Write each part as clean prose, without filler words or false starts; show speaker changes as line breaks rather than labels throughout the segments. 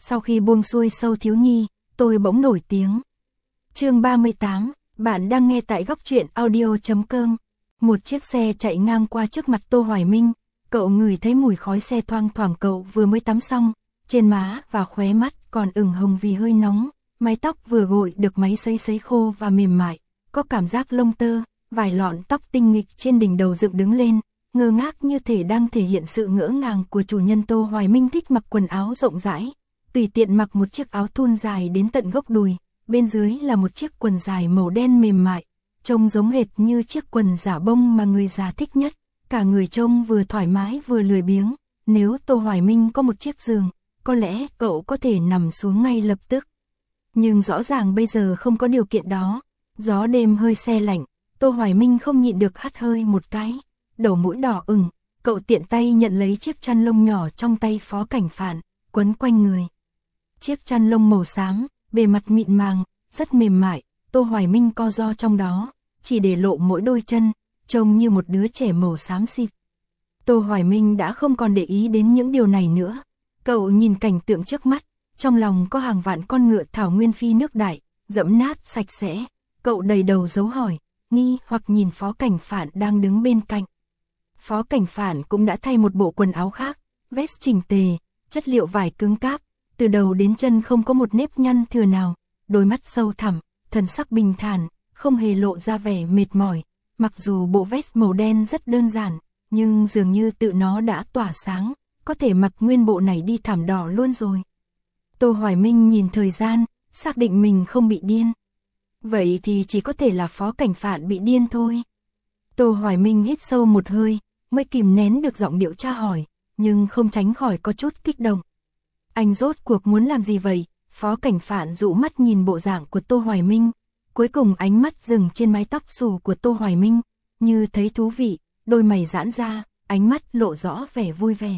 sau khi buông xuôi Sâu Thiếu Nhi, tôi bỗng nổi tiếng. Chương 38, bạn đang nghe tại góc truyện audio.com. Một chiếc xe chạy ngang qua trước mặt Tô Hoài Minh, cậu ngửi thấy mùi khói xe thoang thoảng. Cậu vừa mới tắm xong, trên má và khóe mắt còn ửng hồng vì hơi nóng, mái tóc vừa gội được máy sấy khô và mềm mại, có cảm giác lông tơ, vài lọn tóc tinh nghịch trên đỉnh đầu dựng đứng lên, ngơ ngác như thể đang thể hiện sự ngỡ ngàng của chủ nhân. Tô Hoài Minh thích mặc quần áo rộng rãi, tùy tiện mặc một chiếc áo thun dài đến tận gốc đùi, bên dưới là một chiếc quần dài màu đen mềm mại, trông giống hệt như chiếc quần giả bông mà người già thích nhất. Cả người trông vừa thoải mái vừa lười biếng, nếu Tô Hoài Minh có một chiếc giường, có lẽ cậu có thể nằm xuống ngay lập tức. Nhưng rõ ràng bây giờ không có điều kiện đó, gió đêm hơi se lạnh, Tô Hoài Minh không nhịn được hắt hơi một cái, đầu mũi đỏ ửng, cậu tiện tay nhận lấy chiếc chăn lông nhỏ trong tay Phó Cảnh Phạn, quấn quanh người. Chiếc chăn lông màu xám, bề mặt mịn màng, rất mềm mại, Tô Hoài Minh co ro trong đó, chỉ để lộ mỗi đôi chân, trông như một đứa trẻ màu xám xịt. Tô Hoài Minh đã không còn để ý đến những điều này nữa, cậu nhìn cảnh tượng trước mắt, trong lòng có hàng vạn con ngựa thảo nguyên phi nước đại, dẫm nát sạch sẽ, cậu đầy đầu dấu hỏi, nghi hoặc nhìn Phó Cảnh Phạn đang đứng bên cạnh. Phó Cảnh Phạn cũng đã thay một bộ quần áo khác, vest chỉnh tề, chất liệu vải cứng cáp, từ đầu đến chân không có một nếp nhăn thừa nào, đôi mắt sâu thẳm, thần sắc bình thản, không hề lộ ra vẻ mệt mỏi. Mặc dù bộ vest màu đen rất đơn giản, nhưng dường như tự nó đã tỏa sáng, có thể mặc nguyên bộ này đi thảm đỏ luôn rồi. Tô Hoài Minh nhìn thời gian, xác định mình không bị điên. Vậy thì chỉ có thể là Phó Cảnh Phạn bị điên thôi. Tô Hoài Minh hít sâu một hơi, mới kìm nén được giọng điệu tra hỏi, nhưng không tránh khỏi có chút kích động. Anh rốt cuộc muốn làm gì vậy? Phó Cảnh Phạn dụ mắt nhìn bộ dạng của Tô Hoài Minh, cuối cùng ánh mắt dừng trên mái tóc xù của Tô Hoài Minh, như thấy thú vị, đôi mày giãn ra, ánh mắt lộ rõ vẻ vui vẻ.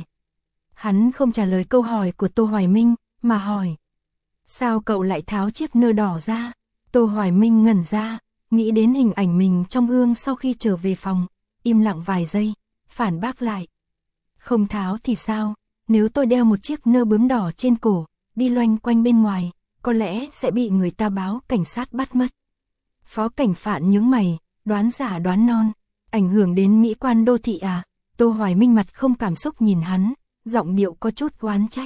Hắn không trả lời câu hỏi của Tô Hoài Minh, mà hỏi, sao cậu lại tháo chiếc nơ đỏ ra? Tô Hoài Minh ngẩn ra, nghĩ đến hình ảnh mình trong gương sau khi trở về phòng, im lặng vài giây, phản bác lại. Không tháo thì sao, nếu tôi đeo một chiếc nơ bướm đỏ trên cổ, đi loanh quanh bên ngoài, có lẽ sẽ bị người ta báo cảnh sát bắt mất. Phó Cảnh Phạn nhướng mày, đoán giả đoán non, ảnh hưởng đến mỹ quan đô thị à? Tô Hoài Minh mặt không cảm xúc nhìn hắn, giọng điệu có chút oán trách.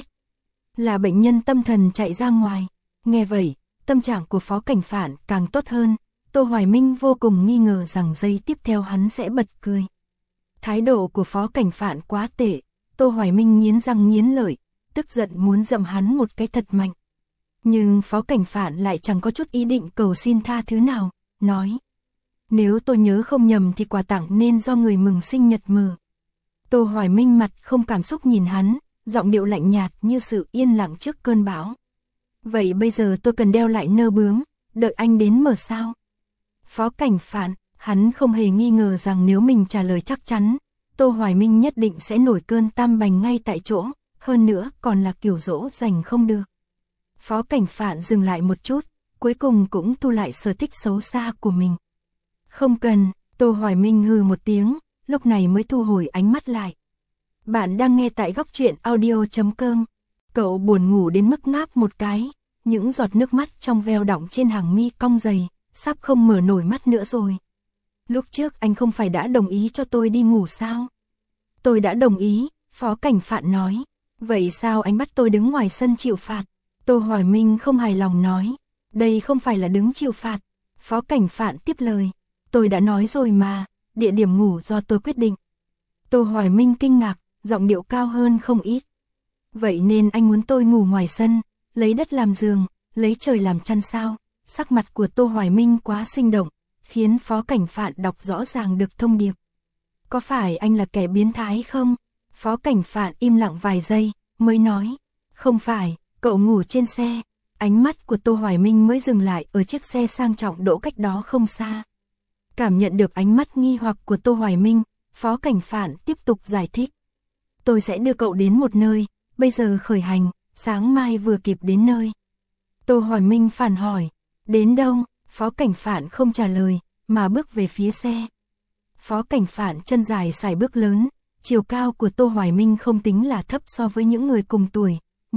Là bệnh nhân tâm thần chạy ra ngoài. Nghe vậy, tâm trạng của Phó Cảnh Phạn càng tốt hơn, Tô Hoài Minh vô cùng nghi ngờ rằng giây tiếp theo hắn sẽ bật cười. Thái độ của Phó Cảnh Phạn quá tệ, Tô Hoài Minh nghiến răng nghiến lợi, tức giận muốn dậm hắn một cái thật mạnh. Nhưng Phó Cảnh Phạn lại chẳng có chút ý định cầu xin tha thứ nào, nói. Nếu tôi nhớ không nhầm thì quà tặng nên do người mừng sinh nhật mở. Tô Hoài Minh mặt không cảm xúc nhìn hắn, giọng điệu lạnh nhạt như sự yên lặng trước cơn bão. Vậy bây giờ tôi cần đeo lại nơ bướm, đợi anh đến mở sao? Phó Cảnh Phạn, hắn không hề nghi ngờ rằng nếu mình trả lời chắc chắn, Tô Hoài Minh nhất định sẽ nổi cơn tam bành ngay tại chỗ, hơn nữa còn là kiểu dỗ dành không được. Phó Cảnh Phạn dừng lại một chút, cuối cùng cũng thu lại sở thích xấu xa của mình. Không cần, Tô Hoài Minh hừ một tiếng, lúc này mới thu hồi ánh mắt lại. Bạn đang nghe tại góc truyện audio.com. Cậu buồn ngủ đến mức ngáp một cái, những giọt nước mắt trong veo đọng trên hàng mi cong dày, sắp không mở nổi mắt nữa rồi. Lúc trước anh không phải đã đồng ý cho tôi đi ngủ sao? Tôi đã đồng ý, Phó Cảnh Phạn nói. Vậy sao anh bắt tôi đứng ngoài sân chịu phạt? Tô Hoài Minh không hài lòng nói. Đây không phải là đứng chịu phạt. Phó Cảnh Phạn tiếp lời. Tôi đã nói rồi mà, địa điểm ngủ do tôi quyết định. Tô Hoài Minh kinh ngạc, giọng điệu cao hơn không ít. Vậy nên anh muốn tôi ngủ ngoài sân, lấy đất làm giường, lấy trời làm chăn sao? Sắc mặt của Tô Hoài Minh quá sinh động, khiến Phó Cảnh Phạn đọc rõ ràng được thông điệp. Có phải anh là kẻ biến thái không? Phó Cảnh Phạn im lặng vài giây, mới nói. Không phải, cậu ngủ trên xe. Ánh mắt của Tô Hoài Minh mới dừng lại ở chiếc xe sang trọng đỗ cách đó không xa. Cảm nhận được ánh mắt nghi hoặc của Tô Hoài Minh, Phó Cảnh Phạn tiếp tục giải thích. Tôi sẽ đưa cậu đến một nơi, bây giờ khởi hành, sáng mai vừa kịp đến nơi. Tô Hoài Minh phản hỏi, đến đâu? Phó Cảnh Phạn không trả lời, mà bước về phía xe. Phó Cảnh Phạn chân dài sải bước lớn, chiều cao của Tô Hoài Minh không tính là thấp so với những người cùng tuổi,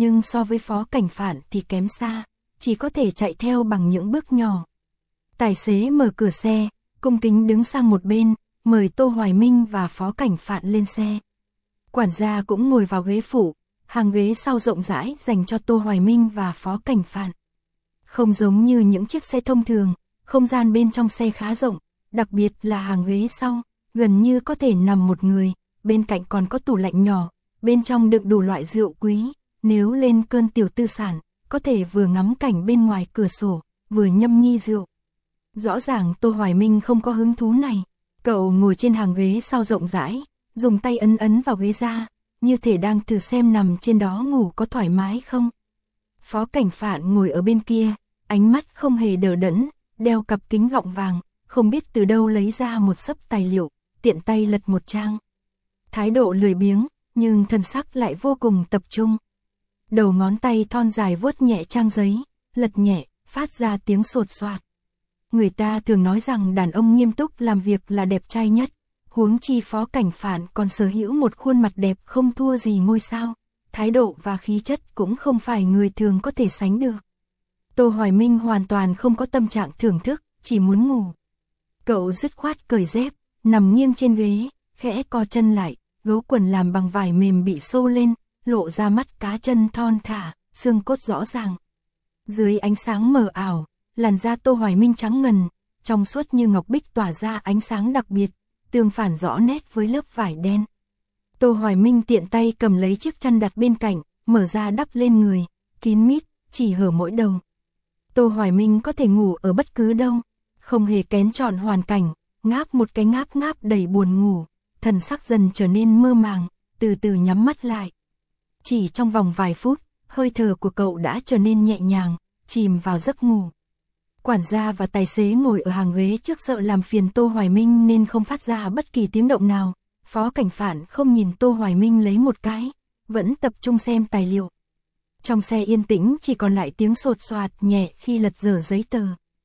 nhưng so với Phó Cảnh Phạn thì kém xa, chỉ có thể chạy theo bằng những bước nhỏ. Tài xế mở cửa xe, cung kính đứng sang một bên, mời Tô Hoài Minh và Phó Cảnh Phạn lên xe. Quản gia cũng ngồi vào ghế phụ, hàng ghế sau rộng rãi dành cho Tô Hoài Minh và Phó Cảnh Phạn. Không giống như những chiếc xe thông thường, không gian bên trong xe khá rộng, đặc biệt là hàng ghế sau, gần như có thể nằm một người, bên cạnh còn có tủ lạnh nhỏ, bên trong đựng đủ loại rượu quý, nếu lên cơn tiểu tư sản, có thể vừa ngắm cảnh bên ngoài cửa sổ, vừa nhâm nhi rượu. Rõ ràng Tô Hoài Minh không có hứng thú này, cậu ngồi trên hàng ghế sau rộng rãi, dùng tay ấn ấn vào ghế da, như thể đang thử xem nằm trên đó ngủ có thoải mái không. Phó Cảnh Phạn ngồi ở bên kia, ánh mắt không hề đờ đẫn, đeo cặp kính gọng vàng, không biết từ đâu lấy ra một xấp tài liệu, tiện tay lật một trang. Thái độ lười biếng, nhưng thần sắc lại vô cùng tập trung. Đầu ngón tay thon dài vuốt nhẹ trang giấy, lật nhẹ, phát ra tiếng sột soạt. Người ta thường nói rằng đàn ông nghiêm túc làm việc là đẹp trai nhất, huống chi Phó Cảnh Phạn còn sở hữu một khuôn mặt đẹp không thua gì ngôi sao, thái độ và khí chất cũng không phải người thường có thể sánh được. Tô Hoài Minh hoàn toàn không có tâm trạng thưởng thức, chỉ muốn ngủ. Cậu dứt khoát cởi dép, nằm nghiêng trên ghế, khẽ co chân lại, gấu quần làm bằng vải mềm bị xô lên, lộ ra mắt cá chân thon thả, xương cốt rõ ràng. Dưới ánh sáng mờ ảo, làn da Tô Hoài Minh trắng ngần, trong suốt như ngọc bích tỏa ra ánh sáng đặc biệt, tương phản rõ nét với lớp vải đen. Tô Hoài Minh tiện tay cầm lấy chiếc chăn đặt bên cạnh, mở ra đắp lên người, kín mít, chỉ hở mỗi đầu. Tô Hoài Minh có thể ngủ ở bất cứ đâu, không hề kén chọn hoàn cảnh, ngáp một cái ngáp ngáp đầy buồn ngủ, thần sắc dần trở nên mơ màng, từ từ nhắm mắt lại. Chỉ trong vòng vài phút, hơi thở của cậu đã trở nên nhẹ nhàng, chìm vào giấc ngủ. Quản gia và tài xế ngồi ở hàng ghế trước sợ làm phiền Tô Hoài Minh nên không phát ra bất kỳ tiếng động nào. Phó Cảnh Phạn không nhìn Tô Hoài Minh lấy một cái, vẫn tập trung xem tài liệu. Trong xe yên tĩnh chỉ còn lại tiếng sột soạt nhẹ khi lật dở giấy tờ.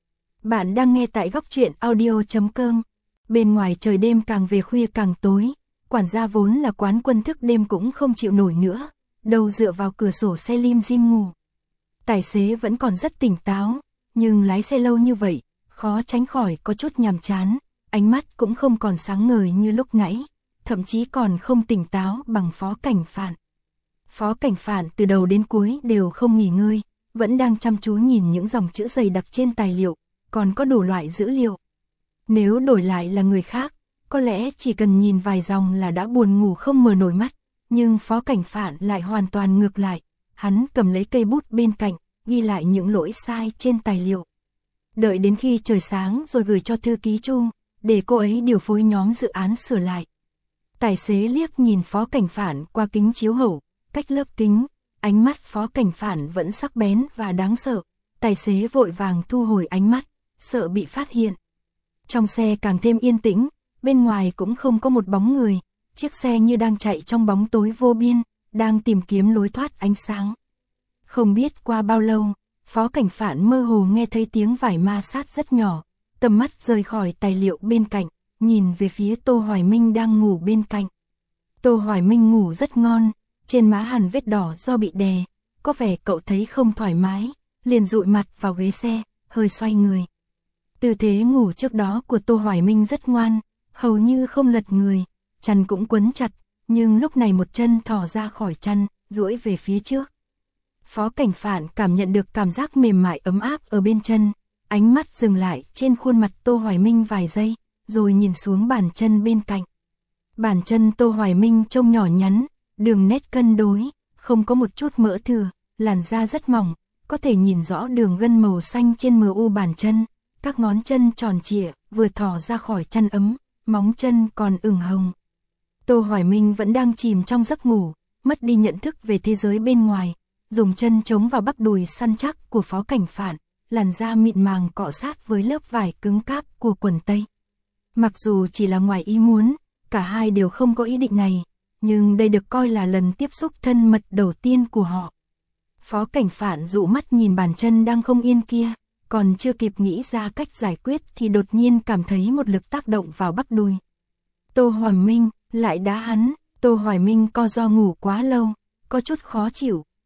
Bạn đang nghe tại Góc Truyện Audio.com. Bên ngoài trời đêm càng về khuya càng tối, quản gia vốn là quán quân thức đêm cũng không chịu nổi nữa, đầu dựa vào cửa sổ xe lim dim ngủ. Tài xế vẫn còn rất tỉnh táo, nhưng lái xe lâu như vậy, khó tránh khỏi có chút nhàm chán, ánh mắt cũng không còn sáng ngời như lúc nãy, thậm chí còn không tỉnh táo bằng Phó Cảnh Phạn. Phó Cảnh Phạn từ đầu đến cuối đều không nghỉ ngơi, vẫn đang chăm chú nhìn những dòng chữ dày đặc trên tài liệu, còn có đủ loại dữ liệu. Nếu đổi lại là người khác, có lẽ chỉ cần nhìn vài dòng là đã buồn ngủ không mở nổi mắt, nhưng Phó Cảnh Phạn lại hoàn toàn ngược lại, hắn cầm lấy cây bút bên cạnh, ghi lại những lỗi sai trên tài liệu. Đợi đến khi trời sáng rồi gửi cho thư ký Chu, để cô ấy điều phối nhóm dự án sửa lại. Tài xế liếc nhìn Phó Cảnh Phạn qua kính chiếu hậu, cách lớp kính, ánh mắt Phó Cảnh Phạn vẫn sắc bén và đáng sợ. Tài xế vội vàng thu hồi ánh mắt, sợ bị phát hiện. Trong xe càng thêm yên tĩnh, bên ngoài cũng không có một bóng người, chiếc xe như đang chạy trong bóng tối vô biên, đang tìm kiếm lối thoát ánh sáng. Không biết qua bao lâu, Phó Cảnh Phạn mơ hồ nghe thấy tiếng vải ma sát rất nhỏ, tầm mắt rời khỏi tài liệu bên cạnh, nhìn về phía Tô Hoài Minh đang ngủ bên cạnh. Tô Hoài Minh ngủ rất ngon, trên má hằn vết đỏ do bị đè, có vẻ cậu thấy không thoải mái, liền dụi mặt vào ghế xe, hơi xoay người. Tư thế ngủ trước đó của Tô Hoài Minh rất ngoan, hầu như không lật người, chăn cũng quấn chặt, nhưng lúc này một chân thò ra khỏi chăn, duỗi về phía trước. Phó Cảnh Phạn cảm nhận được cảm giác mềm mại ấm áp ở bên chân, ánh mắt dừng lại trên khuôn mặt Tô Hoài Minh vài giây, rồi nhìn xuống bàn chân bên cạnh. Bàn chân Tô Hoài Minh trông nhỏ nhắn, đường nét cân đối, không có một chút mỡ thừa, làn da rất mỏng, có thể nhìn rõ đường gân màu xanh trên mờ u bàn chân, các ngón chân tròn trịa, vừa thò ra khỏi chăn ấm, móng chân còn ửng hồng. Tô Hoài Minh vẫn đang chìm trong giấc ngủ, mất đi nhận thức về thế giới bên ngoài, dùng chân chống vào bắp đùi săn chắc của Phó Cảnh Phạn, làn da mịn màng cọ sát với lớp vải cứng cáp của quần tây. Mặc dù chỉ là ngoài ý muốn, cả hai đều không có ý định này, nhưng đây được coi là lần tiếp xúc thân mật đầu tiên của họ. Phó Cảnh Phạn dụ mắt nhìn bàn chân đang không yên kia, còn chưa kịp nghĩ ra cách giải quyết thì đột nhiên cảm thấy một lực tác động vào bắp đùi. Tô Hoài Minh lại đá hắn, Tô Hoài Minh co do ngủ quá lâu, có chút khó chịu,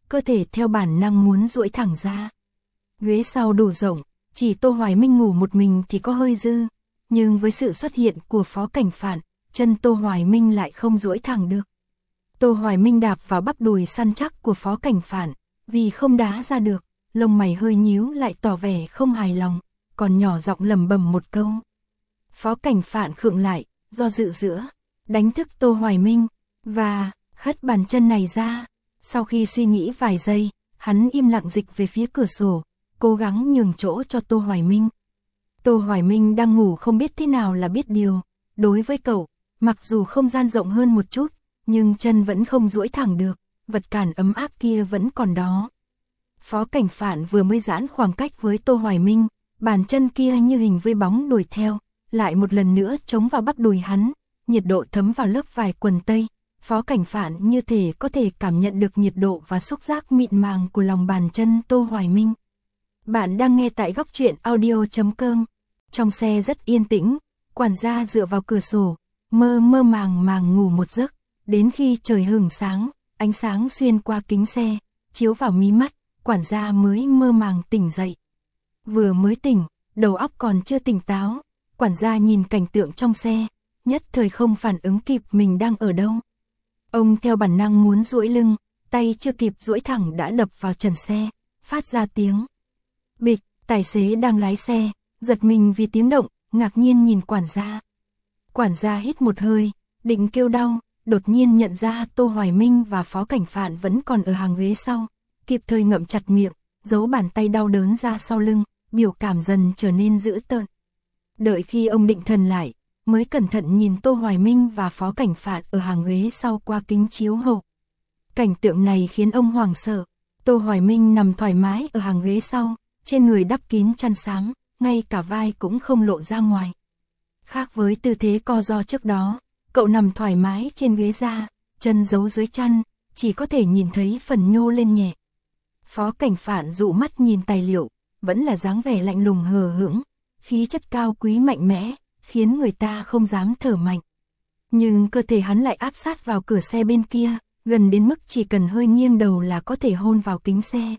cơ thể theo bản năng muốn duỗi thẳng ra. Ghế sau đủ rộng, chỉ Tô Hoài Minh ngủ một mình thì có hơi dư, nhưng với sự xuất hiện của Phó Cảnh Phạn, chân Tô Hoài Minh lại không duỗi thẳng được. Tô Hoài Minh đạp vào bắp đùi săn chắc của Phó Cảnh Phạn, vì không đá ra được, lông mày hơi nhíu lại tỏ vẻ không hài lòng, còn nhỏ giọng lẩm bẩm một câu. Phó Cảnh Phạn khựng lại, do dự giữa, đánh thức Tô Hoài Minh, và hất bàn chân này ra. Sau khi suy nghĩ vài giây, hắn im lặng dịch về phía cửa sổ, cố gắng nhường chỗ cho Tô Hoài Minh. Tô Hoài Minh đang ngủ không biết thế nào là biết điều, đối với cậu, mặc dù không gian rộng hơn một chút, nhưng chân vẫn không duỗi thẳng được, vật cản ấm áp kia vẫn còn đó. Phó Cảnh Phạn vừa mới giãn khoảng cách với Tô Hoài Minh, bàn chân kia như hình với bóng đuổi theo, lại một lần nữa chống vào bắp đùi hắn, nhiệt độ thấm vào lớp vải quần tây. Phó Cảnh Phạn như thể có thể cảm nhận được nhiệt độ và xúc giác mịn màng của lòng bàn chân Tô Hoài Minh. Bạn đang nghe tại góc truyện audio.com. Trong xe rất yên tĩnh, quản gia dựa vào cửa sổ, mơ mơ màng màng ngủ một giấc, đến khi trời hửng sáng, ánh sáng xuyên qua kính xe, chiếu vào mí mắt, quản gia mới mơ màng tỉnh dậy. Vừa mới tỉnh, đầu óc còn chưa tỉnh táo, quản gia nhìn cảnh tượng trong xe, nhất thời không phản ứng kịp mình đang ở đâu. Ông theo bản năng muốn duỗi lưng, tay chưa kịp duỗi thẳng đã đập vào trần xe, phát ra tiếng bịch. Tài xế đang lái xe, giật mình vì tiếng động, ngạc nhiên nhìn quản gia. Quản gia hít một hơi, định kêu đau, đột nhiên nhận ra Tô Hoài Minh và Phó Cảnh Phạn vẫn còn ở hàng ghế sau, kịp thời ngậm chặt miệng, giấu bàn tay đau đớn ra sau lưng, biểu cảm dần trở nên dữ tợn. Đợi khi ông định thần lại, mới cẩn thận nhìn Tô Hoài Minh và Phó Cảnh Phạn ở hàng ghế sau qua kính chiếu hậu. Cảnh tượng này khiến ông hoảng sợ. Tô Hoài Minh nằm thoải mái ở hàng ghế sau, trên người đắp kín chăn xám, ngay cả vai cũng không lộ ra ngoài. Khác với tư thế co ro trước đó, cậu nằm thoải mái trên ghế da, chân giấu dưới chăn, chỉ có thể nhìn thấy phần nhô lên nhẹ. Phó Cảnh Phạn dụ mắt nhìn tài liệu, vẫn là dáng vẻ lạnh lùng hờ hững, khí chất cao quý mạnh mẽ, khiến người ta không dám thở mạnh. Nhưng cơ thể hắn lại áp sát vào cửa xe bên kia, gần đến mức chỉ cần hơi nghiêng đầu là có thể hôn vào kính xe.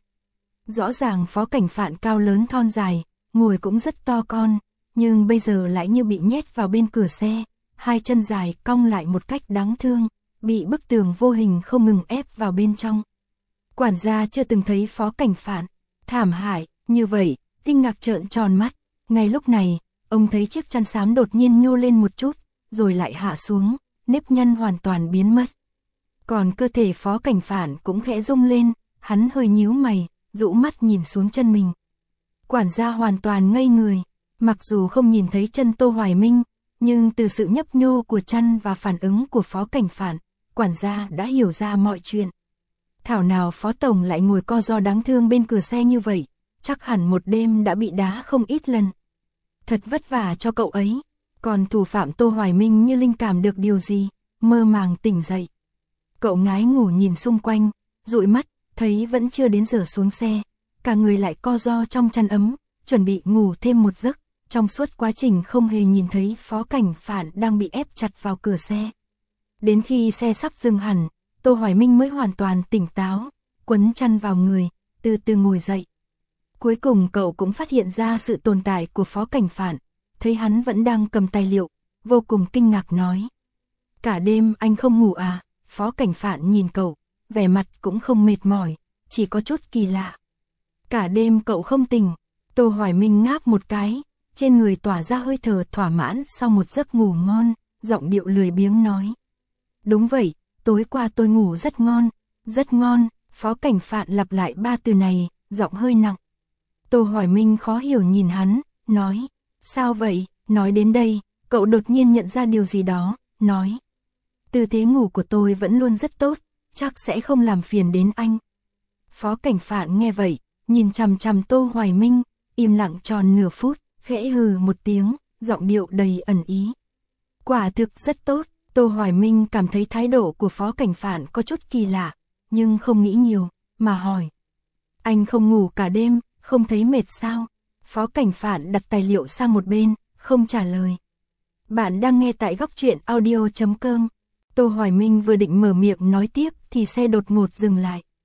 Rõ ràng Phó Cảnh Phạn cao lớn thon dài, ngồi cũng rất to con, nhưng bây giờ lại như bị nhét vào bên cửa xe, hai chân dài cong lại một cách đáng thương, bị bức tường vô hình không ngừng ép vào bên trong. Quản gia chưa từng thấy Phó Cảnh Phạn thảm hại như vậy, kinh ngạc trợn tròn mắt. Ngay lúc này, ông thấy chiếc chăn xám đột nhiên nhô lên một chút, rồi lại hạ xuống, nếp nhăn hoàn toàn biến mất. Còn cơ thể Phó Cảnh Phạn cũng khẽ rung lên, hắn hơi nhíu mày, dụ mắt nhìn xuống chân mình. Quản gia hoàn toàn ngây người, mặc dù không nhìn thấy chân Tô Hoài Minh, nhưng từ sự nhấp nhô của chăn và phản ứng của Phó Cảnh Phạn, quản gia đã hiểu ra mọi chuyện. Thảo nào Phó Tổng lại ngồi co ro đáng thương bên cửa xe như vậy, chắc hẳn một đêm đã bị đá không ít lần. Thật vất vả cho cậu ấy. Còn thủ phạm Tô Hoài Minh như linh cảm được điều gì, mơ màng tỉnh dậy. Cậu ngái ngủ nhìn xung quanh, dụi mắt, thấy vẫn chưa đến giờ xuống xe, cả người lại co ro trong chăn ấm, chuẩn bị ngủ thêm một giấc, trong suốt quá trình không hề nhìn thấy Phó Cảnh Phạn đang bị ép chặt vào cửa xe. Đến khi xe sắp dừng hẳn, Tô Hoài Minh mới hoàn toàn tỉnh táo, quấn chăn vào người, từ từ ngồi dậy. Cuối cùng cậu cũng phát hiện ra sự tồn tại của Phó Cảnh Phạn, thấy hắn vẫn đang cầm tài liệu, vô cùng kinh ngạc nói. Cả đêm anh không ngủ à? Phó Cảnh Phạn nhìn cậu, vẻ mặt cũng không mệt mỏi, chỉ có chút kỳ lạ. Cả đêm cậu không tỉnh. Tô Hoài Minh ngáp một cái, trên người tỏa ra hơi thở thỏa mãn sau một giấc ngủ ngon, giọng điệu lười biếng nói. Đúng vậy, tối qua tôi ngủ rất ngon, rất ngon. Phó Cảnh Phạn lặp lại ba từ này, giọng hơi nặng. Tô Hoài Minh khó hiểu nhìn hắn, nói. Sao vậy? Nói đến đây, cậu đột nhiên nhận ra điều gì đó, nói. Tư thế ngủ của tôi vẫn luôn rất tốt, chắc sẽ không làm phiền đến anh. Phó Cảnh Phạn nghe vậy, nhìn chằm chằm Tô Hoài Minh, im lặng tròn nửa phút, khẽ hừ một tiếng, giọng điệu đầy ẩn ý. Quả thực rất tốt. Tô Hoài Minh cảm thấy thái độ của Phó Cảnh Phạn có chút kỳ lạ, nhưng không nghĩ nhiều, mà hỏi. Anh không ngủ cả đêm, không thấy mệt sao? Phó Cảnh Phạn đặt tài liệu sang một bên, không trả lời. Bạn đang nghe tại góc truyện audio.com. Tô Hoài Minh vừa định mở miệng nói tiếp thì xe đột ngột dừng lại.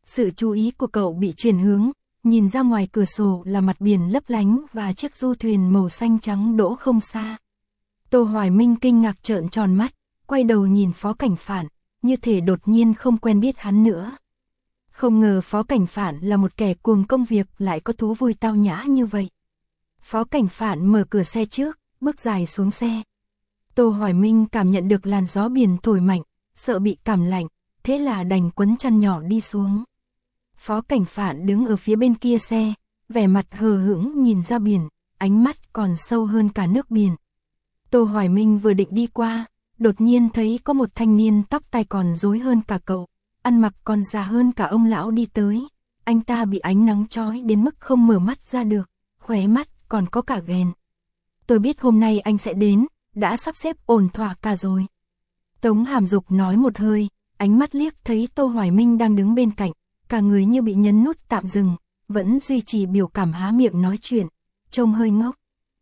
Sự chú ý của cậu bị chuyển hướng, nhìn ra ngoài cửa sổ là mặt biển lấp lánh và chiếc du thuyền màu xanh trắng đỗ không xa. Tô Hoài Minh kinh ngạc trợn tròn mắt, quay đầu nhìn Phó Cảnh Phạn, như thể đột nhiên không quen biết hắn nữa. Không ngờ Phó Cảnh Phạn là một kẻ cuồng công việc lại có thú vui tao nhã như vậy. Phó Cảnh Phạn mở cửa xe trước, bước dài xuống xe. Tô Hoài Minh cảm nhận được làn gió biển thổi mạnh, sợ bị cảm lạnh, thế là đành quấn chăn nhỏ đi xuống. Phó Cảnh Phạn đứng ở phía bên kia xe, vẻ mặt hờ hững nhìn ra biển, ánh mắt còn sâu hơn cả nước biển. Tô Hoài Minh vừa định đi qua, đột nhiên thấy có một thanh niên tóc tai còn rối hơn cả cậu, ăn mặc còn già hơn cả ông lão đi tới. Anh ta bị ánh nắng chói đến mức không mở mắt ra được, khóe mắt còn có cả ghen. Tôi biết hôm nay anh sẽ đến, đã sắp xếp ổn thỏa cả rồi. Tống Hàm Dục nói một hơi, ánh mắt liếc thấy Tô Hoài Minh đang đứng bên cạnh, cả người như bị nhấn nút tạm dừng, vẫn duy trì biểu cảm há miệng nói chuyện, trông hơi ngốc.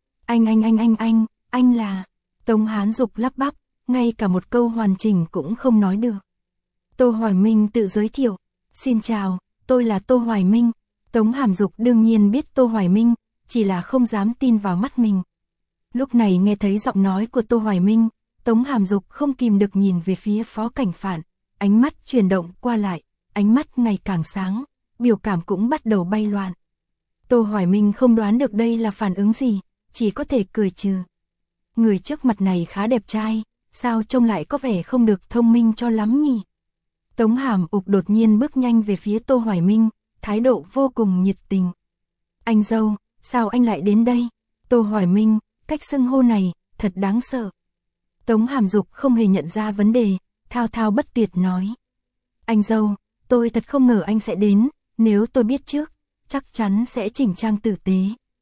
Anh là... Tống Hán Dục lắp bắp, ngay cả một câu hoàn chỉnh cũng không nói được. Tô Hoài Minh tự giới thiệu, xin chào, tôi là Tô Hoài Minh. Tống Hàm Dục đương nhiên biết Tô Hoài Minh, chỉ là không dám tin vào mắt mình. Lúc này nghe thấy giọng nói của Tô Hoài Minh, Tống Hàm Dục không kìm được nhìn về phía Phó Cảnh Phạn, ánh mắt chuyển động qua lại, ánh mắt ngày càng sáng, biểu cảm cũng bắt đầu bay loạn. Tô Hoài Minh không đoán được đây là phản ứng gì, chỉ có thể cười trừ. Người trước mặt này khá đẹp trai, sao trông lại có vẻ không được thông minh cho lắm nhỉ? Tống Hàm Ục đột nhiên bước nhanh về phía Tô Hoài Minh, thái độ vô cùng nhiệt tình. Anh dâu, sao anh lại đến đây? Tô Hoài Minh, cách xưng hô này, thật đáng sợ. Tống Hàm Dục không hề nhận ra vấn đề, thao thao bất tuyệt nói. Anh dâu, tôi thật không ngờ anh sẽ đến, nếu tôi biết trước, chắc chắn sẽ chỉnh trang tử tế.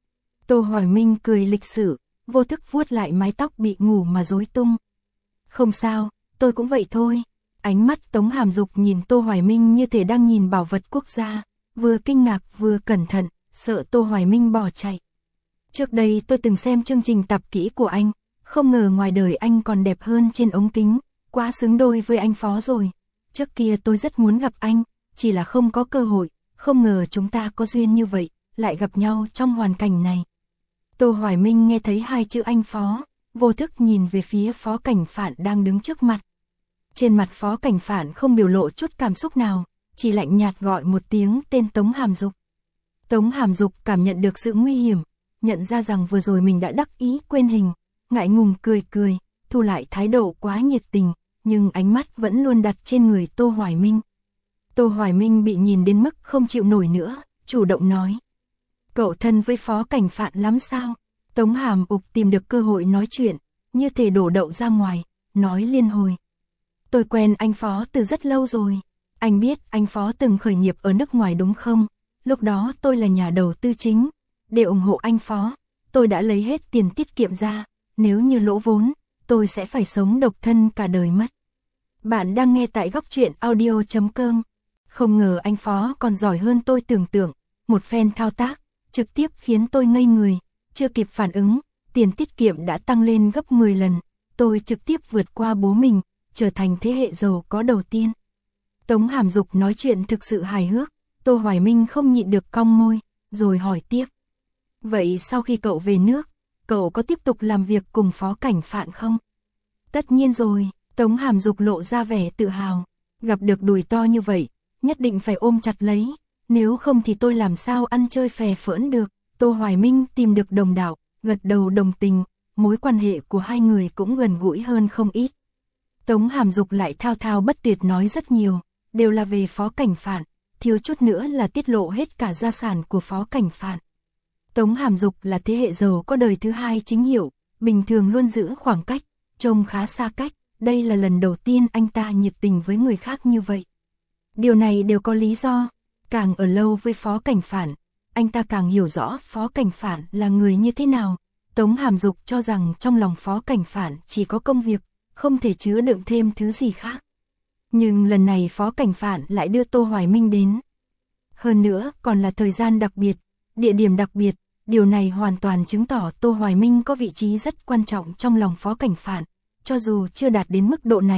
Tô Hoài Minh cười lịch sự, vô thức vuốt lại mái tóc bị ngủ mà rối tung. Không sao, tôi cũng vậy thôi. Ánh mắt Tống Hàm Dục nhìn Tô Hoài Minh như thể đang nhìn bảo vật quốc gia, vừa kinh ngạc vừa cẩn thận, sợ Tô Hoài Minh bỏ chạy. Trước đây tôi từng xem chương trình tạp kỹ của anh, không ngờ ngoài đời anh còn đẹp hơn trên ống kính, quá xứng đôi với anh Phó rồi. Trước kia tôi rất muốn gặp anh, chỉ là không có cơ hội, không ngờ chúng ta có duyên như vậy, lại gặp nhau trong hoàn cảnh này. Tô Hoài Minh nghe thấy hai chữ anh Phó, vô thức nhìn về phía Phó Cảnh Phạn đang đứng trước mặt. Trên mặt Phó Cảnh Phạn không biểu lộ chút cảm xúc nào, chỉ lạnh nhạt gọi một tiếng tên Tống Hàm Dục. Tống Hàm Dục cảm nhận được sự nguy hiểm, nhận ra rằng vừa rồi mình đã đắc ý quên hình, ngại ngùng cười, thu lại thái độ quá nhiệt tình, nhưng ánh mắt vẫn luôn đặt trên người Tô Hoài Minh. Tô Hoài Minh bị nhìn đến mức không chịu nổi nữa, chủ động nói. Cậu thân với Phó Cảnh Phạn lắm sao? Tống Hàm Ục tìm được cơ hội nói chuyện, như thể đổ đậu ra ngoài, nói liên hồi. Tôi quen anh Phó từ rất lâu rồi. Anh biết anh Phó từng khởi nghiệp ở nước ngoài đúng không? Lúc đó tôi là nhà đầu tư chính. Để ủng hộ anh Phó, tôi đã lấy hết tiền tiết kiệm ra. Nếu như lỗ vốn, tôi sẽ phải sống độc thân cả đời mất. Bạn đang nghe tại góc truyện audio.com. Không ngờ anh Phó còn giỏi hơn tôi tưởng tượng. Một phen thao tác, trực tiếp khiến tôi ngây người. Chưa kịp phản ứng, tiền tiết kiệm đã tăng lên gấp 10 lần. Tôi trực tiếp vượt qua bố mình, trở thành thế hệ giàu có đầu tiên. Tống Hàm Dục nói chuyện thực sự hài hước, Tô Hoài Minh không nhịn được cong môi, rồi hỏi tiếp. Vậy sau khi cậu về nước, cậu có tiếp tục làm việc cùng Phó Cảnh Phạn không? Tất nhiên rồi, Tống Hàm Dục lộ ra vẻ tự hào, gặp được đùi to như vậy, nhất định phải ôm chặt lấy, nếu không thì tôi làm sao ăn chơi phè phỡn được. Tô Hoài Minh tìm được đồng đạo, gật đầu đồng tình, mối quan hệ của hai người cũng gần gũi hơn không ít. Tống Hàm Dục lại thao thao bất tuyệt nói rất nhiều, đều là về Phó Cảnh Phạn, thiếu chút nữa là tiết lộ hết cả gia sản của Phó Cảnh Phạn. Tống Hàm Dục là thế hệ giàu có đời thứ hai chính hiệu, bình thường luôn giữ khoảng cách, trông khá xa cách, đây là lần đầu tiên anh ta nhiệt tình với người khác như vậy. Điều này đều có lý do, càng ở lâu với Phó Cảnh Phạn, anh ta càng hiểu rõ Phó Cảnh Phạn là người như thế nào. Tống Hàm Dục cho rằng trong lòng Phó Cảnh Phạn chỉ có công việc, không thể chứa đựng thêm thứ gì khác. Nhưng lần này Phó Cảnh Phạn lại đưa Tô Hoài Minh đến. Hơn nữa còn là thời gian đặc biệt, địa điểm đặc biệt, điều này hoàn toàn chứng tỏ Tô Hoài Minh có vị trí rất quan trọng trong lòng Phó Cảnh Phạn. Cho dù chưa đạt đến mức độ này,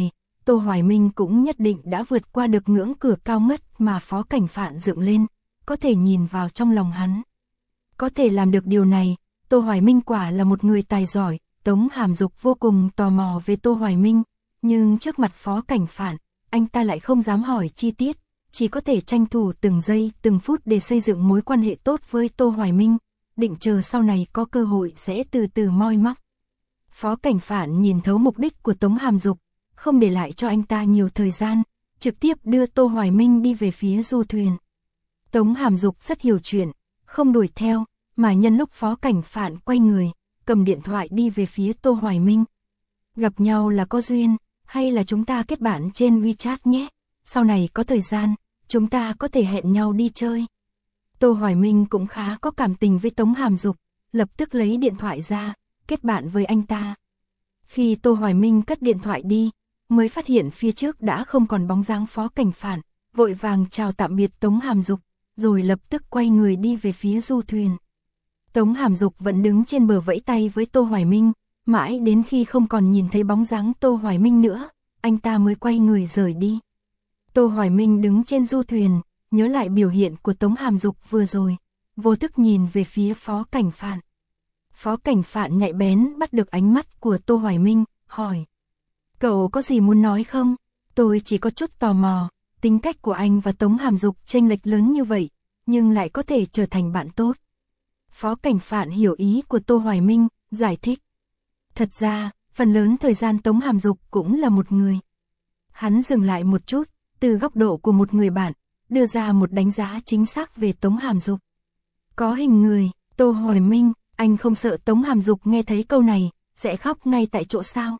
Tô Hoài Minh cũng nhất định đã vượt qua được ngưỡng cửa cao ngất mà Phó Cảnh Phạn dựng lên, có thể nhìn vào trong lòng hắn. Có thể làm được điều này, Tô Hoài Minh quả là một người tài giỏi. Tống Hàm Dục vô cùng tò mò về Tô Hoài Minh, nhưng trước mặt Phó Cảnh Phạn, anh ta lại không dám hỏi chi tiết, chỉ có thể tranh thủ từng giây, từng phút để xây dựng mối quan hệ tốt với Tô Hoài Minh, định chờ sau này có cơ hội sẽ từ từ moi móc. Phó Cảnh Phạn nhìn thấu mục đích của Tống Hàm Dục, không để lại cho anh ta nhiều thời gian, trực tiếp đưa Tô Hoài Minh đi về phía du thuyền. Tống Hàm Dục rất hiểu chuyện, không đuổi theo, mà nhân lúc Phó Cảnh Phạn quay người, cầm điện thoại đi về phía Tô Hoài Minh. Gặp nhau là có duyên, hay là chúng ta kết bạn trên WeChat nhé, sau này có thời gian, chúng ta có thể hẹn nhau đi chơi. Tô Hoài Minh cũng khá có cảm tình với Tống Hàm Dục, lập tức lấy điện thoại ra, kết bạn với anh ta. Khi Tô Hoài Minh cất điện thoại đi, mới phát hiện phía trước đã không còn bóng dáng Phó Cảnh Phạn, vội vàng chào tạm biệt Tống Hàm Dục, rồi lập tức quay người đi về phía du thuyền. Tống Hàm Dục vẫn đứng trên bờ vẫy tay với Tô Hoài Minh, mãi đến khi không còn nhìn thấy bóng dáng Tô Hoài Minh nữa, anh ta mới quay người rời đi. Tô Hoài Minh đứng trên du thuyền, nhớ lại biểu hiện của Tống Hàm Dục vừa rồi, vô thức nhìn về phía Phó Cảnh Phạn. Phó Cảnh Phạn nhạy bén bắt được ánh mắt của Tô Hoài Minh, hỏi: "Cậu có gì muốn nói không? Tôi chỉ có chút tò mò, tính cách của anh và Tống Hàm Dục chênh lệch lớn như vậy, nhưng lại có thể trở thành bạn tốt." Phó Cảnh Phạn hiểu ý của Tô Hoài Minh, giải thích: "Thật ra, phần lớn thời gian Tống Hàm Dục cũng là một người." Hắn dừng lại một chút, từ góc độ của một người bạn, đưa ra một đánh giá chính xác về Tống Hàm Dục. "Có hình người." Tô Hoài Minh: "Anh không sợ Tống Hàm Dục nghe thấy câu này, sẽ khóc ngay tại chỗ sao?"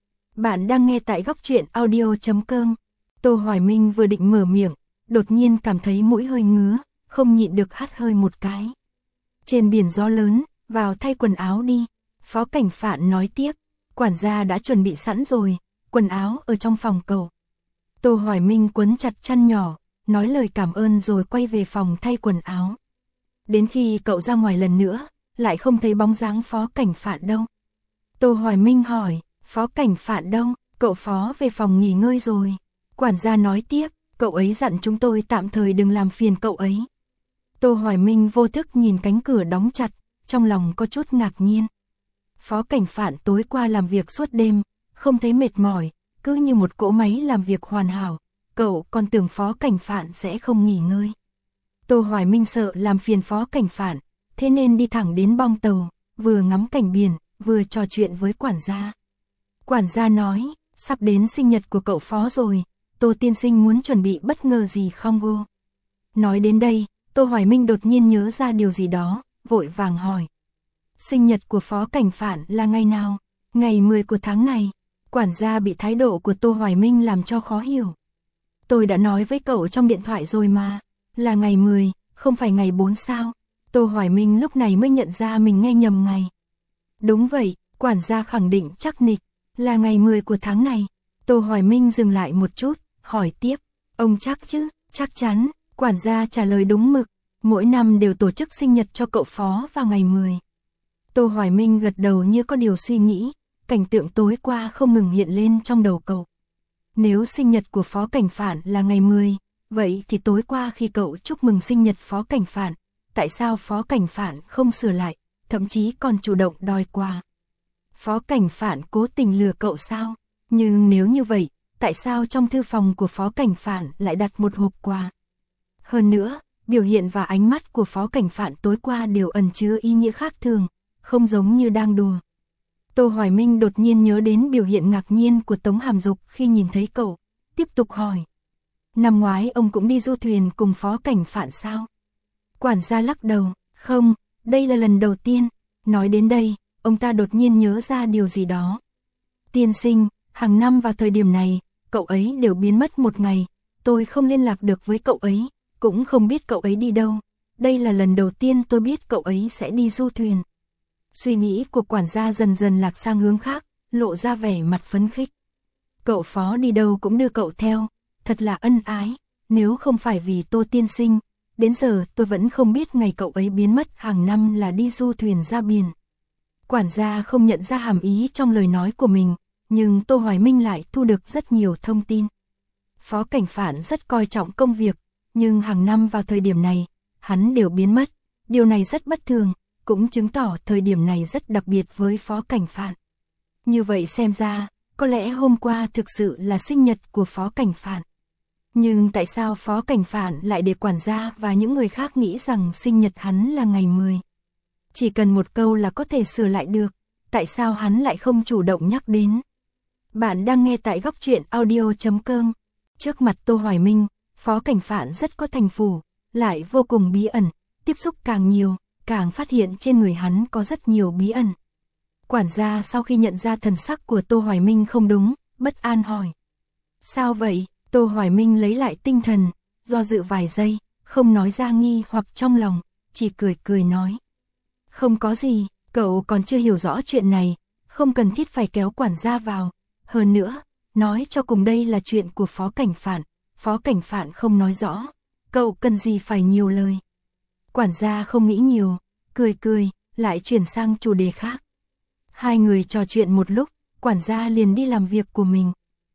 Bạn đang nghe tại góc truyện audio.com. Tô Hoài Minh vừa định mở miệng, đột nhiên cảm thấy mũi hơi ngứa, không nhịn được hắt hơi một cái. "Trên biển gió lớn, vào thay quần áo đi." Phó Cảnh Phạn nói tiếp: "Quản gia đã chuẩn bị sẵn rồi, quần áo ở trong phòng cậu." Tô Hoài Minh quấn chặt chăn nhỏ, nói lời cảm ơn rồi quay về phòng thay quần áo. Đến khi cậu ra ngoài lần nữa, lại không thấy bóng dáng Phó Cảnh Phạn đâu. Tô Hoài Minh hỏi: "Phó Cảnh Phạn đâu?" "Cậu Phó về phòng nghỉ ngơi rồi." Quản gia nói tiếp: "Cậu ấy dặn chúng tôi tạm thời đừng làm phiền cậu ấy." Tô Hoài Minh vô thức nhìn cánh cửa đóng chặt, trong lòng có chút ngạc nhiên. Phó Cảnh Phạn tối qua làm việc suốt đêm, không thấy mệt mỏi, cứ như một cỗ máy làm việc hoàn hảo, cậu còn tưởng Phó Cảnh Phạn sẽ không nghỉ ngơi. Tô Hoài Minh sợ làm phiền Phó Cảnh Phạn, thế nên đi thẳng đến bong tàu, vừa ngắm cảnh biển, vừa trò chuyện với quản gia. Quản gia nói: "Sắp đến sinh nhật của cậu Phó rồi, Tô tiên sinh muốn chuẩn bị bất ngờ gì không vô?" Nói đến đây, Tô Hoài Minh đột nhiên nhớ ra điều gì đó, vội vàng hỏi: "Sinh nhật của Phó Cảnh Phạn là ngày nào?" "Ngày 10 của tháng này." Quản gia bị thái độ của Tô Hoài Minh làm cho khó hiểu. "Tôi đã nói với cậu trong điện thoại rồi mà, là ngày 10, không phải ngày 4 sao?" Tô Hoài Minh lúc này mới nhận ra mình nghe nhầm ngày. "Đúng vậy," quản gia khẳng định chắc nịch, "là ngày 10 của tháng này." Tô Hoài Minh dừng lại một chút, hỏi tiếp: "Ông chắc chứ?" "Chắc chắn." Quản gia trả lời đúng mực, "Mỗi năm đều tổ chức sinh nhật cho cậu Phó vào ngày 10. Tô Hoài Minh gật đầu như có điều suy nghĩ, cảnh tượng tối qua không ngừng hiện lên trong đầu cậu. Nếu sinh nhật của Phó Cảnh Phạn là ngày 10, vậy thì tối qua khi cậu chúc mừng sinh nhật Phó Cảnh Phạn, tại sao Phó Cảnh Phạn không sửa lại, thậm chí còn chủ động đòi quà? Phó Cảnh Phạn cố tình lừa cậu sao? Nhưng nếu như vậy, tại sao trong thư phòng của Phó Cảnh Phạn lại đặt một hộp quà? Hơn nữa, biểu hiện và ánh mắt của Phó Cảnh Phạn tối qua đều ẩn chứa ý nghĩa khác thường, không giống như đang đùa." Tô Hoài Minh đột nhiên nhớ đến biểu hiện ngạc nhiên của Tống Hàm Dục khi nhìn thấy cậu, tiếp tục hỏi: "Năm ngoái ông cũng đi du thuyền cùng Phó Cảnh Phạn sao?" Quản gia lắc đầu: "Không, đây là lần đầu tiên." Nói đến đây, ông ta đột nhiên nhớ ra điều gì đó. "Tiên sinh, hàng năm vào thời điểm này, cậu ấy đều biến mất một ngày, tôi không liên lạc được với cậu ấy, cũng không biết cậu ấy đi đâu. Đây là lần đầu tiên tôi biết cậu ấy sẽ đi du thuyền." Suy nghĩ của quản gia dần dần lạc sang hướng khác, lộ ra vẻ mặt phấn khích. "Cậu Phó đi đâu cũng đưa cậu theo, thật là ân ái, nếu không phải vì Tô tiên sinh, đến giờ tôi vẫn không biết ngày cậu ấy biến mất hàng năm là đi du thuyền ra biển." Quản gia không nhận ra hàm ý trong lời nói của mình, nhưng Tô Hoài Minh lại thu được rất nhiều thông tin. Phó Cảnh Phạn rất coi trọng công việc, nhưng hàng năm vào thời điểm này, hắn đều biến mất. Điều này rất bất thường, cũng chứng tỏ thời điểm này rất đặc biệt với Phó Cảnh Phạn. Như vậy xem ra, có lẽ hôm qua thực sự là sinh nhật của Phó Cảnh Phạn. Nhưng tại sao Phó Cảnh Phạn lại để quản gia và những người khác nghĩ rằng sinh nhật hắn là ngày 10? Chỉ cần một câu là có thể sửa lại được, tại sao hắn lại không chủ động nhắc đến? Bạn đang nghe tại góc truyện audio.com. Trước mặt Tô Hoài Minh, Phó Cảnh Phạn rất có thành phủ, lại vô cùng bí ẩn, tiếp xúc càng nhiều, càng phát hiện trên người hắn có rất nhiều bí ẩn. Quản gia sau khi nhận ra thần sắc của Tô Hoài Minh không đúng, bất an hỏi. Sao vậy? Tô Hoài Minh lấy lại tinh thần, do dự vài giây, không nói ra nghi hoặc trong lòng, chỉ cười cười nói. Không có gì, cậu còn chưa hiểu rõ chuyện này, không cần thiết phải kéo quản gia vào. Hơn nữa, nói cho cùng đây là chuyện của Phó Cảnh Phạn, Phó Cảnh Phạn không nói rõ, cậu cần gì phải nhiều lời. Quản gia không nghĩ nhiều, cười cười, lại chuyển sang chủ đề khác. Hai người trò chuyện một lúc, quản gia liền đi làm việc của mình.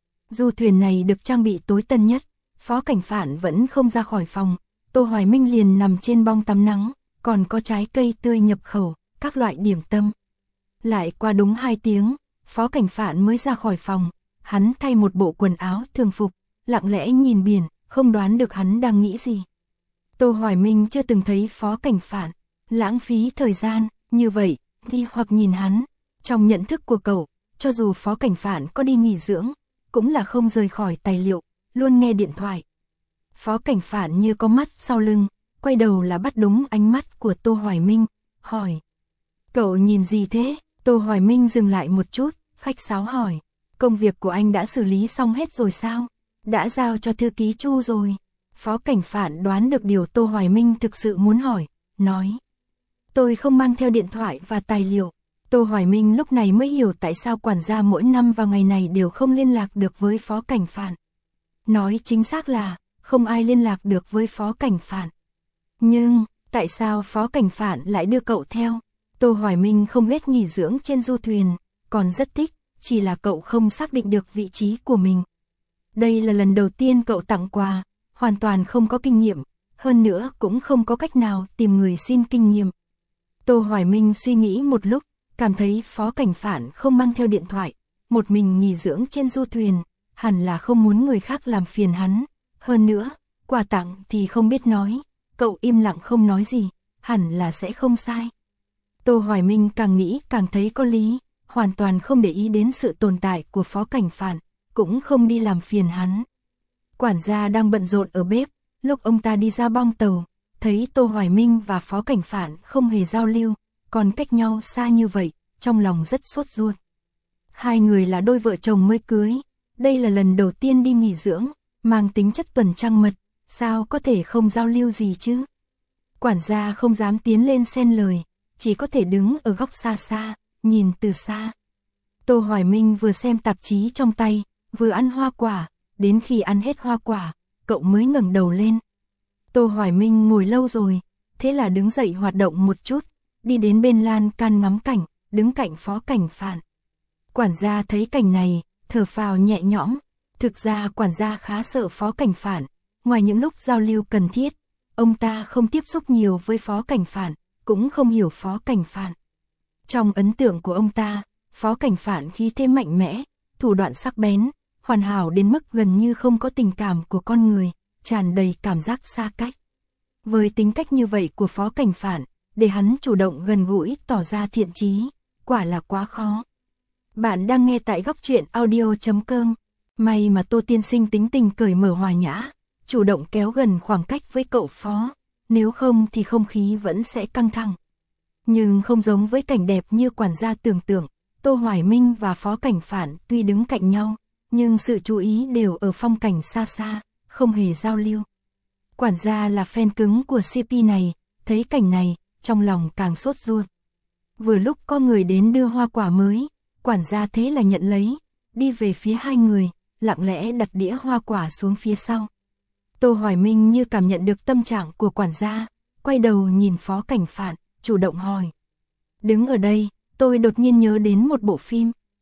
Du thuyền này được trang bị tối tân nhất, Phó Cảnh Phạn vẫn không ra khỏi phòng, Tô Hoài Minh liền nằm trên bong tắm nắng, còn có trái cây tươi nhập khẩu, các loại điểm tâm. Lại qua đúng 2 tiếng, Phó Cảnh Phạn mới ra khỏi phòng, hắn thay một bộ quần áo thường phục, lặng lẽ nhìn biển, không đoán được hắn đang nghĩ gì. Tô Hoài Minh chưa từng thấy Phó Cảnh Phạn lãng phí thời gian như vậy, thì hoặc nhìn hắn, trong nhận thức của cậu, cho dù Phó Cảnh Phạn có đi nghỉ dưỡng, cũng là không rời khỏi tài liệu, luôn nghe điện thoại. Phó Cảnh Phạn như có mắt sau lưng, quay đầu là bắt đúng ánh mắt của Tô Hoài Minh, hỏi. Cậu nhìn gì thế? Tô Hoài Minh dừng lại một chút, khách sáo hỏi. Công việc của anh đã xử lý xong hết rồi sao? Đã giao cho thư ký Chu rồi. Phó Cảnh Phạn đoán được điều Tô Hoài Minh thực sự muốn hỏi, nói. Tôi không mang theo điện thoại và tài liệu. Tô Hoài Minh lúc này mới hiểu tại sao quản gia mỗi năm vào ngày này đều không liên lạc được với Phó Cảnh Phạn. Nói chính xác là, không ai liên lạc được với Phó Cảnh Phạn. Nhưng, tại sao Phó Cảnh Phạn lại đưa cậu theo? Tô Hoài Minh không ghét nghỉ dưỡng trên du thuyền, còn rất thích, chỉ là cậu không xác định được vị trí của mình. Đây là lần đầu tiên cậu tặng quà, hoàn toàn không có kinh nghiệm, hơn nữa cũng không có cách nào tìm người xin kinh nghiệm. Tô Hoài Minh suy nghĩ một lúc, cảm thấy Phó Cảnh Phạn không mang theo điện thoại, một mình nghỉ dưỡng trên du thuyền, hẳn là không muốn người khác làm phiền hắn. Hơn nữa, quà tặng thì không biết nói, cậu im lặng không nói gì, hẳn là sẽ không sai. Tô Hoài Minh càng nghĩ càng thấy có lý, hoàn toàn không để ý đến sự tồn tại của Phó Cảnh Phạn, cũng không đi làm phiền hắn. Quản gia đang bận rộn ở bếp, lúc ông ta đi ra bong tàu, thấy Tô Hoài Minh và Phó Cảnh Phạn không hề giao lưu, còn cách nhau xa như vậy, trong lòng rất sốt ruột. Hai người là đôi vợ chồng mới cưới, đây là lần đầu tiên đi nghỉ dưỡng, mang tính chất tuần trăng mật, sao có thể không giao lưu gì chứ? Quản gia không dám tiến lên xen lời, chỉ có thể đứng ở góc xa xa, nhìn từ xa. Tô Hoài Minh vừa xem tạp chí trong tay, vừa ăn hoa quả, đến khi ăn hết hoa quả, cậu mới ngẩng đầu lên. Tô Hoài Minh ngồi lâu rồi, thế là đứng dậy hoạt động một chút, đi đến bên lan can ngắm cảnh, đứng cạnh Phó Cảnh Phạn. Quản gia thấy cảnh này, thở phào nhẹ nhõm, thực ra quản gia khá sợ Phó Cảnh Phạn, ngoài những lúc giao lưu cần thiết, ông ta không tiếp xúc nhiều với Phó Cảnh Phạn, cũng không hiểu Phó Cảnh Phạn. Trong ấn tượng của ông ta, Phó Cảnh Phạn khí thế mạnh mẽ, thủ đoạn sắc bén, hoàn hảo đến mức gần như không có tình cảm của con người, tràn đầy cảm giác xa cách. Với tính cách như vậy của Phó Cảnh Phạn, để hắn chủ động gần gũi tỏ ra thiện chí, quả là quá khó. Bạn đang nghe tại góc truyện audio.com. May mà Tô tiên sinh tính tình cởi mở hòa nhã, chủ động kéo gần khoảng cách với cậu Phó, nếu không thì không khí vẫn sẽ căng thẳng. Nhưng không giống với cảnh đẹp như quản gia tưởng tượng, Tô Hoài Minh và Phó Cảnh Phạn tuy đứng cạnh nhau, nhưng sự chú ý đều ở phong cảnh xa xa, không hề giao lưu. Quản gia là fan cứng của CP này, thấy cảnh này, trong lòng càng sốt ruột. Vừa lúc có người đến đưa hoa quả mới, quản gia thế là nhận lấy, đi về phía hai người, lặng lẽ đặt đĩa hoa quả xuống phía sau. Tô Hoài Minh như cảm nhận được tâm trạng của quản gia, quay đầu nhìn Phó Cảnh Phạn, chủ động hỏi. Đứng ở đây, tôi đột nhiên nhớ đến một bộ phim.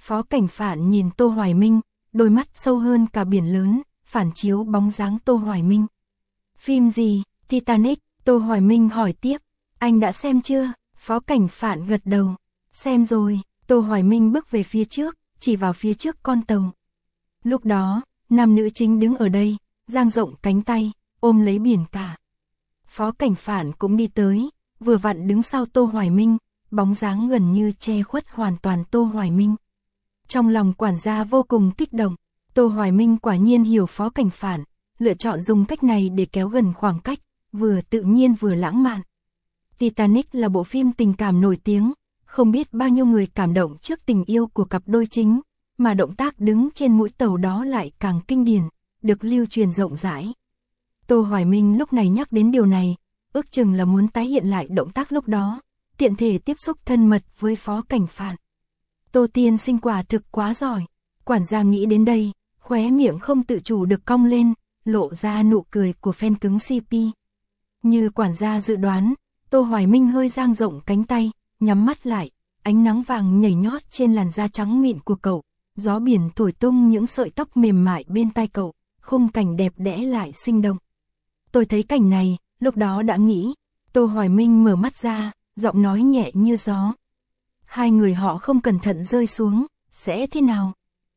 Phó Cảnh Phạn nhìn Tô Hoài Minh, đôi mắt sâu hơn cả biển lớn, phản chiếu bóng dáng Tô Hoài Minh. Phim gì? Titanic, Tô Hoài Minh hỏi tiếp. Anh đã xem chưa? Phó Cảnh Phạn gật đầu. Xem rồi, Tô Hoài Minh bước về phía trước, chỉ vào phía trước con tàu. Lúc đó, nam nữ chính đứng ở đây, dang rộng cánh tay, ôm lấy biển cả. Phó Cảnh Phạn cũng đi tới, vừa vặn đứng sau Tô Hoài Minh, bóng dáng gần như che khuất hoàn toàn Tô Hoài Minh. Trong lòng quản gia vô cùng kích động, Tô Hoài Minh quả nhiên hiểu Phó Cảnh Phạn, lựa chọn dùng cách này để kéo gần khoảng cách, vừa tự nhiên vừa lãng mạn. Titanic là bộ phim tình cảm nổi tiếng, không biết bao nhiêu người cảm động trước tình yêu của cặp đôi chính, mà động tác đứng trên mũi tàu đó lại càng kinh điển, được lưu truyền rộng rãi. Tô Hoài Minh lúc này nhắc đến điều này, ước chừng là muốn tái hiện lại động tác lúc đó, tiện thể tiếp xúc thân mật với Phó Cảnh Phạn. Tô tiên sinh quả thực quá giỏi. Quản gia nghĩ đến đây, khóe miệng không tự chủ được cong lên, lộ ra nụ cười của fan cứng CP. Như quản gia dự đoán, Tô Hoài Minh hơi dang rộng cánh tay, nhắm mắt lại, ánh nắng vàng nhảy nhót trên làn da trắng mịn của cậu, gió biển thổi tung những sợi tóc mềm mại bên tai cậu, khung cảnh đẹp đẽ lại sinh động. Tôi thấy cảnh này, lúc đó đã nghĩ. Tô Hoài Minh mở mắt ra, giọng nói nhẹ như gió. Hai người họ không cẩn thận rơi xuống, sẽ thế nào?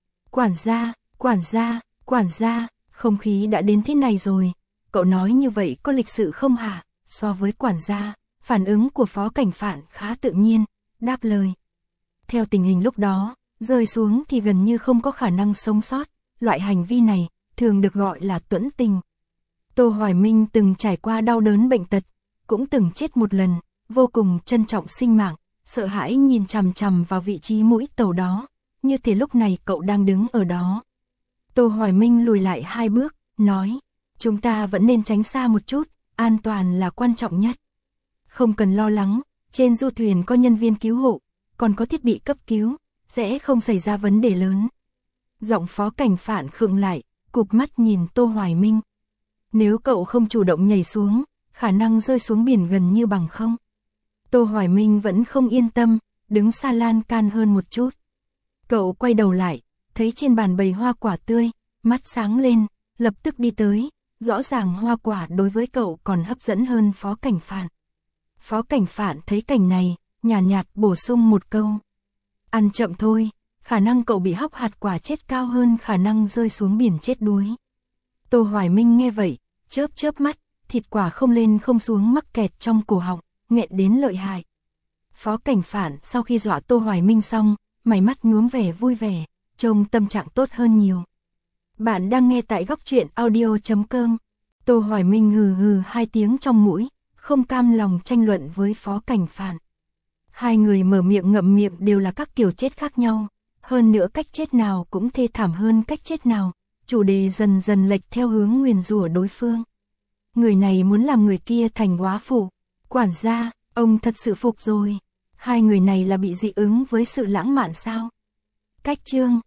Quản gia, không khí đã đến thế này rồi. Cậu nói như vậy có lịch sự không hả? So với quản gia, phản ứng của Phó Cảnh Phạn khá tự nhiên, đáp lời. Theo tình hình lúc đó, rơi xuống thì gần như không có khả năng sống sót, loại hành vi này thường được gọi là tuẫn tình. Tô Hoài Minh từng trải qua đau đớn bệnh tật, cũng từng chết một lần, vô cùng trân trọng sinh mạng, sợ hãi nhìn chằm chằm vào vị trí mũi tàu đó, như thể lúc này cậu đang đứng ở đó. Tô Hoài Minh lùi lại 2 bước, nói, chúng ta vẫn nên tránh xa một chút, an toàn là quan trọng nhất. Không cần lo lắng, trên du thuyền có nhân viên cứu hộ, còn có thiết bị cấp cứu, sẽ không xảy ra vấn đề lớn. Giọng Phó Cảnh Phạn khựng lại, cụp mắt nhìn Tô Hoài Minh. Nếu cậu không chủ động nhảy xuống, khả năng rơi xuống biển gần như bằng không. Tô Hoài Minh vẫn không yên tâm, đứng xa lan can hơn một chút. Cậu quay đầu lại, thấy trên bàn bày hoa quả tươi, mắt sáng lên, lập tức đi tới, rõ ràng hoa quả đối với cậu còn hấp dẫn hơn Phó Cảnh Phạn. Phó Cảnh Phạn thấy cảnh này, nhàn nhạt bổ sung một câu. Ăn chậm thôi, khả năng cậu bị hóc hạt quả chết cao hơn khả năng rơi xuống biển chết đuối. Tô Hoài Minh nghe vậy, chớp mắt, thịt quả không lên không xuống mắc kẹt trong cổ họng, nghẹn đến lợi hại. Phó Cảnh Phạn sau khi dọa Tô Hoài Minh xong, mày mắt nhuốm vẻ vui vẻ, trông tâm trạng tốt hơn nhiều. Bạn đang nghe tại góc truyện audio.com. Tô Hoài Minh hừ 2 tiếng trong mũi, không cam lòng tranh luận với Phó Cảnh Phạn. Hai người mở miệng ngậm miệng đều là các kiểu chết khác nhau, hơn nữa cách chết nào cũng thê thảm hơn cách chết nào, chủ đề dần dần lệch theo hướng nguyền rủa đối phương. Người này muốn làm người kia thành góa phụ. Quản gia, ông thật sự phục rồi. Hai người này là bị dị ứng với sự lãng mạn sao? Cách chương